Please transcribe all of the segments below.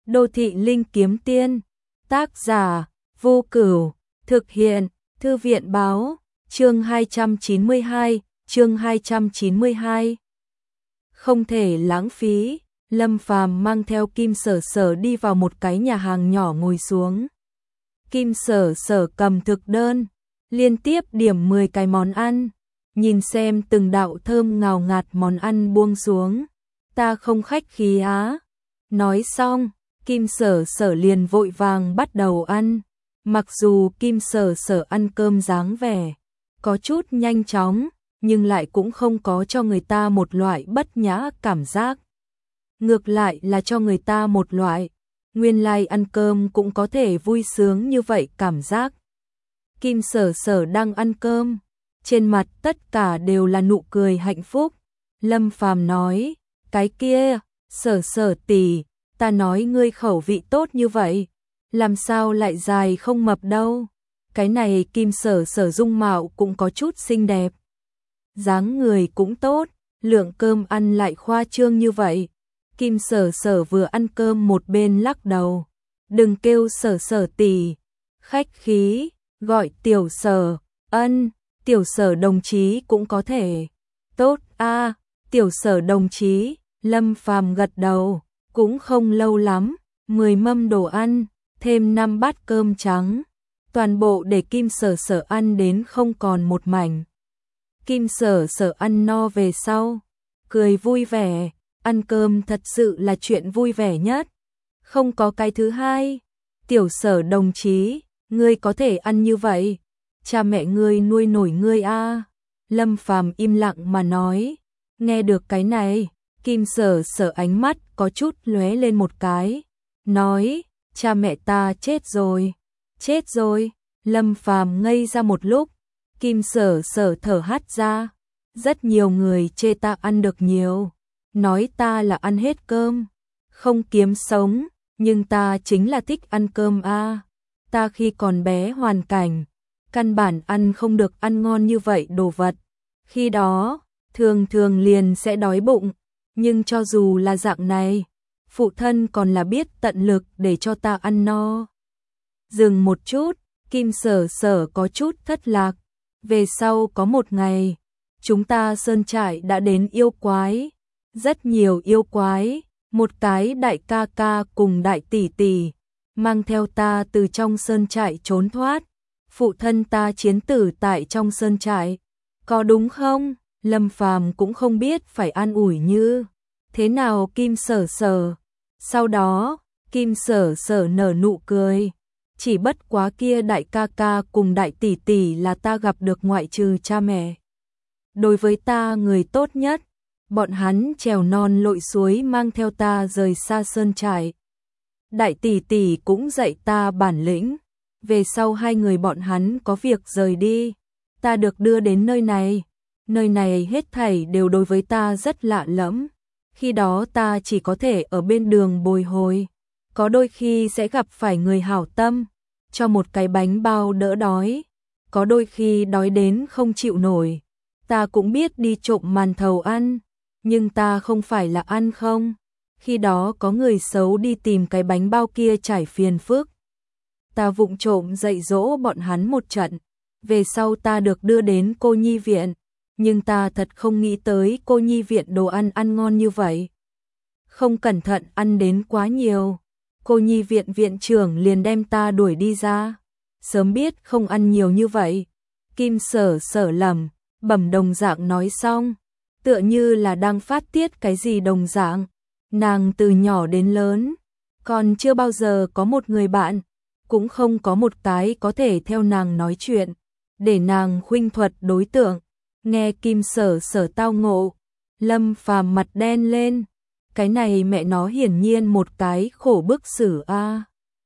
Đô thị linh kiếm tiên, tác giả, Vô Cửu, thực hiện, Thư viện báo, chương 292. Không thể lãng phí, Lâm Phàm mang theo Kim Sở Sở đi vào một cái nhà hàng nhỏ ngồi xuống. Kim Sở Sở cầm thực đơn, liên tiếp điểm 10 cái món ăn, nhìn xem từng đạo thơm ngào ngạt món ăn buông xuống. Ta không khách khí á. Nói xong, Kim Sở Sở liền vội vàng bắt đầu ăn. Mặc dù Kim Sở Sở ăn cơm dáng vẻ có chút nhanh chóng, nhưng lại cũng không có cho người ta một loại bất nhã cảm giác. Ngược lại là cho người ta một loại, nguyên lai ăn cơm cũng có thể vui sướng như vậy cảm giác. Kim Sở Sở đang ăn cơm, trên mặt tất cả đều là nụ cười hạnh phúc. Lâm Phàm nói, cái kia, Sở Sở tỷ, ta nói ngươi khẩu vị tốt như vậy, làm sao lại dài không mập đâu. Cái này Kim Sở Sở dung mạo cũng có chút xinh đẹp, dáng người cũng tốt, lượng cơm ăn lại khoa trương như vậy. Kim Sở Sở vừa ăn cơm một bên lắc đầu, đừng kêu Sở Sở tỷ, khách khí, gọi Tiểu Sở, Tiểu Sở đồng chí cũng có thể. Tốt a, Tiểu Sở đồng chí. Lâm Phàm gật đầu, cũng không lâu lắm, 10 mâm đồ ăn, thêm 5 bát cơm trắng, toàn bộ để Kim Sở Sở ăn đến không còn một mảnh. Kim Sở Sở ăn no về sau, cười vui vẻ, ăn cơm thật sự là chuyện vui vẻ nhất, không có cái thứ hai. Tiểu Sở đồng chí, ngươi có thể ăn như vậy, cha mẹ ngươi nuôi nổi ngươi a. Lâm Phàm im lặng mà nói. Nghe được cái này, Kim Sở Sở ánh mắt có chút lóe lên một cái, nói, cha mẹ ta chết rồi. Chết rồi. Lâm Phàm ngây ra một lúc, Kim Sở Sở thở hắt ra, rất nhiều người chê ta ăn được nhiều, nói ta là ăn hết cơm, không kiếm sống, nhưng ta chính là thích ăn cơm a. Ta khi còn bé hoàn cảnh, căn bản ăn không được ăn ngon như vậy đồ vật, khi đó, thường thường liền sẽ đói bụng, nhưng cho dù là dạng này, phụ thân còn là biết tận lực để cho ta ăn no. Dừng một chút, Kim Sở Sở có chút thất lạc. Về sau có một ngày, chúng ta sơn trại đã đến yêu quái, rất nhiều yêu quái, một cái đại ca ca cùng đại tỷ tỷ, mang theo ta từ trong sơn trại trốn thoát. Phụ thân ta chiến tử tại trong sơn trại, có đúng không? Lâm Phàm cũng không biết phải an ủi như thế nào Kim Sở Sở. Sau đó, Kim Sở Sở nở nụ cười. Chỉ bất quá kia đại ca ca cùng đại tỷ tỷ là ta gặp được ngoại trừ cha mẹ. Đối với ta người tốt nhất, bọn hắn trèo non lội suối mang theo ta rời xa sơn trại. Đại tỷ tỷ cũng dạy ta bản lĩnh. Về sau hai người bọn hắn có việc rời đi, ta được đưa đến nơi này. Nơi này hết thảy đều đối với ta rất lạ lẫm. Khi đó ta chỉ có thể ở bên đường bồi hồi, có đôi khi sẽ gặp phải người hảo tâm, cho một cái bánh bao đỡ đói, có đôi khi đói đến không chịu nổi, ta cũng biết đi trộm màn thầu ăn, nhưng ta không phải là ăn không. Khi đó có người xấu đi tìm cái bánh bao kia trải phiền phức, ta vụng trộm dạy dỗ bọn hắn một trận, về sau ta được đưa đến cô nhi viện. Nhưng ta thật không nghĩ tới cô nhi viện đồ ăn ăn ngon như vậy. Không cẩn thận ăn đến quá nhiều, cô nhi viện viện trưởng liền đem ta đuổi đi ra. Sớm biết không ăn nhiều như vậy. Kim Sở Sở lẩm bẩm đồng dạng nói xong, tựa như là đang phát tiết cái gì đồng dạng. Nàng từ nhỏ đến lớn, còn chưa bao giờ có một người bạn, cũng không có một cái có thể theo nàng nói chuyện, để nàng khuynh thuật đối tượng. Nghe Kim Sở Sở tao ngộ, Lâm Phàm mặt đen lên, cái này mẹ nó hiển nhiên một cái khổ bức xử a.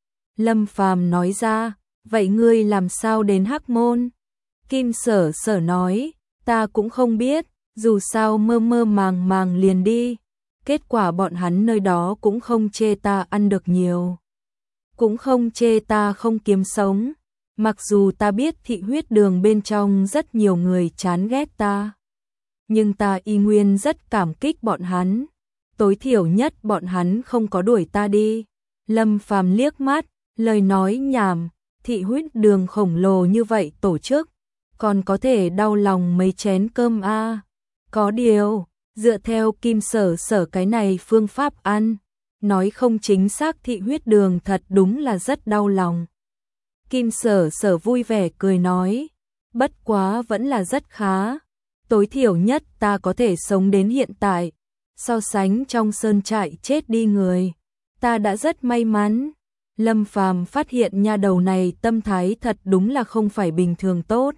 Lâm Phàm nói ra, vậy ngươi làm sao đến Hắc Môn? Kim Sở Sở nói, ta cũng không biết, dù sao mơ mơ màng màng liền đi. Kết quả bọn hắn nơi đó cũng không chê ta ăn được nhiều, cũng không chê ta không kiếm sống. Mặc dù ta biết thị huyết đường bên trong rất nhiều người chán ghét ta, nhưng ta y nguyên rất cảm kích bọn hắn. Tối thiểu nhất bọn hắn không có đuổi ta đi. Lâm Phàm liếc mắt, lời nói nhảm, thị huyết đường khổng lồ như vậy tổ chức, còn có thể đau lòng mấy chén cơm a. Có điều, dựa theo Kim Sở Sở cái này phương pháp ăn, nói không chính xác thị huyết đường thật đúng là rất đau lòng. Kim Sở Sở vui vẻ cười nói, bất quá vẫn là rất khá, tối thiểu nhất ta có thể sống đến hiện tại, so sánh trong sơn trại chết đi người, ta đã rất may mắn. Lâm Phàm phát hiện nha đầu này tâm thái thật đúng là không phải bình thường tốt.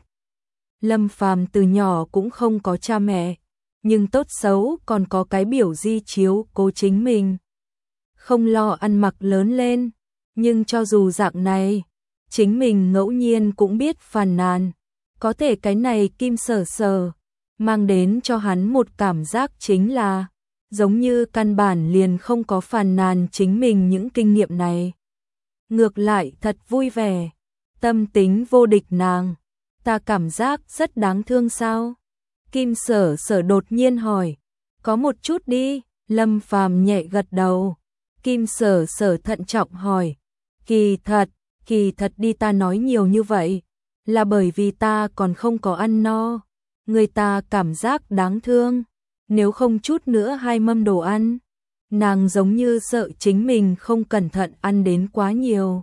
Lâm Phàm từ nhỏ cũng không có cha mẹ, nhưng tốt xấu còn có cái biểu di chiếu cố chính mình. Không lo ăn mặc lớn lên, nhưng cho dù dạng này, chính mình ngẫu nhiên cũng biết phàn nàn. Có thể cái này Kim Sở Sở mang đến cho hắn một cảm giác chính là giống như căn bản liền không có phàn nàn chính mình những kinh nghiệm này. Ngược lại thật vui vẻ, tâm tính vô địch nàng, ta cảm giác rất đáng thương sao? Kim Sở Sở đột nhiên hỏi, có một chút đi, Lâm Phàm nhẹ gật đầu. Kim Sở Sở thận trọng hỏi, kỳ thật đi ta nói nhiều như vậy, là bởi vì ta còn không có ăn no, người ta cảm giác đáng thương, nếu không chút nữa 2 mâm đồ ăn. Nàng giống như sợ chính mình không cẩn thận ăn đến quá nhiều.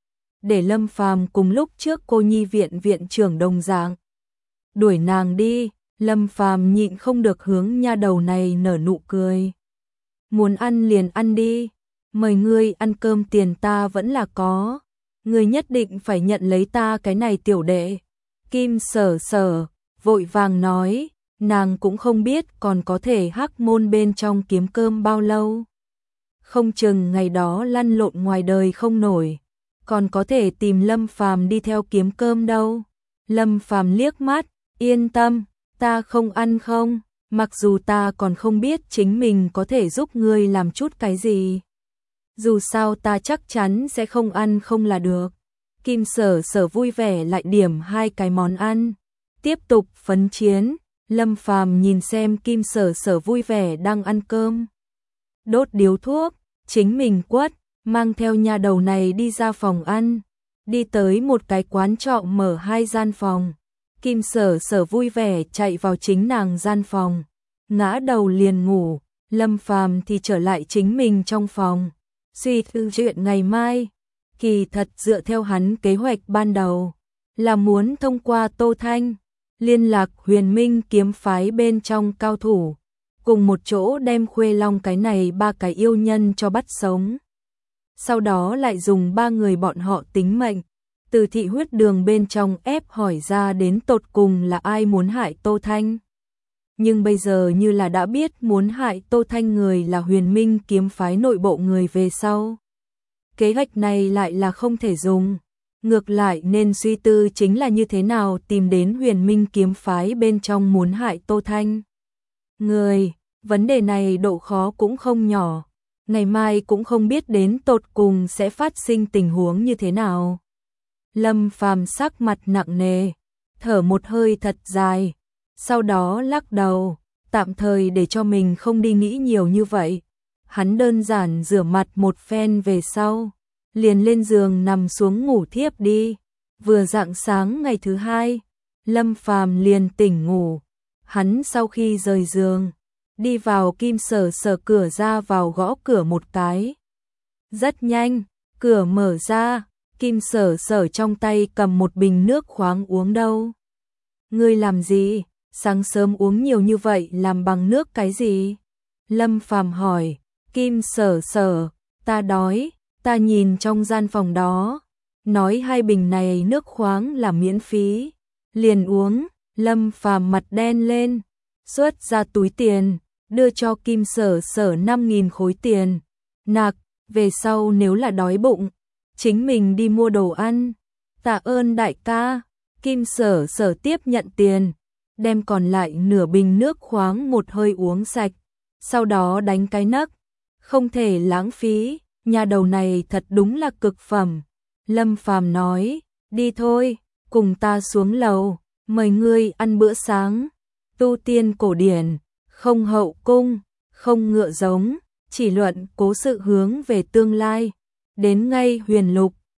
Để Lâm Phàm cùng lúc trước cô nhi viện viện trưởng đồng dạng. Đuổi nàng đi, Lâm Phàm nhịn không được hướng nha đầu này nở nụ cười. Muốn ăn liền ăn đi, mời ngươi ăn cơm tiền ta vẫn là có. Ngươi nhất định phải nhận lấy ta cái này tiểu đệ. Kim Sở Sở vội vàng nói, nàng cũng không biết còn có thể hắc môn bên trong kiếm cơm bao lâu. Không chừng ngày đó lăn lộn ngoài đời không nổi, còn có thể tìm Lâm Phàm đi theo kiếm cơm đâu. Lâm Phàm liếc mắt, yên tâm, ta không ăn không, mặc dù ta còn không biết chính mình có thể giúp ngươi làm chút cái gì. Dù sao ta chắc chắn sẽ không ăn không là được. Kim Sở Sở vui vẻ lại điểm 2 cái món ăn, tiếp tục phấn chiến. Lâm Phàm nhìn xem Kim Sở Sở vui vẻ đang ăn cơm, đốt điếu thuốc, chính mình quất, mang theo nha đầu này đi ra phòng ăn, đi tới một cái quán trọ mở 2 gian phòng. Kim Sở Sở vui vẻ chạy vào chính nàng gian phòng, ngã đầu liền ngủ. Lâm Phàm thì trở lại chính mình trong phòng, suy tư chuyện ngày mai. Kỳ thật dựa theo hắn kế hoạch ban đầu, là muốn thông qua Tô Thanh liên lạc Huyền Minh kiếm phái bên trong cao thủ, cùng một chỗ đem Khuê Long cái này 3 cái yêu nhân cho bắt sống. Sau đó lại dùng 3 người bọn họ tính mệnh, từ thị huyết đường bên trong ép hỏi ra đến tột cùng là ai muốn hại Tô Thanh. Nhưng bây giờ như là đã biết muốn hại Tô Thanh người là Huyền Minh kiếm phái nội bộ người về sau. Kế hoạch này lại là không thể dùng. Ngược lại nên suy tư chính là như thế nào tìm đến Huyền Minh kiếm phái bên trong muốn hại Tô Thanh người. Vấn đề này độ khó cũng không nhỏ. Ngày mai cũng không biết đến tột cùng sẽ phát sinh tình huống như thế nào. Lâm Phàm sắc mặt nặng nề, thở một hơi thật dài, sau đó lắc đầu, tạm thời để cho mình không đi nghĩ nhiều như vậy. Hắn đơn giản rửa mặt một phen về sau, liền lên giường nằm xuống ngủ thiếp đi. Vừa rạng sáng ngày thứ 2, Lâm Phàm liền tỉnh ngủ. Hắn sau khi rời giường, đi vào Kim Sở Sở cửa ra vào gõ cửa một cái. Rất nhanh, cửa mở ra, Kim Sở Sở trong tay cầm một bình nước khoáng uống đâu. Ngươi làm gì? Sáng sớm uống nhiều như vậy làm bằng nước cái gì? Lâm Phàm hỏi. Kim Sở Sở, ta đói. Ta nhìn trong gian phòng đó, nói 2 bình này nước khoáng là miễn phí, liền uống. Lâm Phàm mặt đen lên, xuất ra túi tiền, đưa cho Kim Sở Sở 5.000 khối tiền. Nạc, về sau nếu là đói bụng, chính mình đi mua đồ ăn. Tạ ơn đại ca. Kim Sở Sở tiếp nhận tiền, đem còn lại nửa bình nước khoáng một hơi uống sạch, sau đó đánh cái nấc. Không thể lãng phí, nhà đầu này thật đúng là cực phẩm. Lâm Phàm nói, đi thôi, cùng ta xuống lầu, mời ngươi ăn bữa sáng. Tu tiên cổ điển, không hậu cung, không ngựa giống, chỉ luận cố sự hướng về tương lai. Đến ngay Huyền Lục,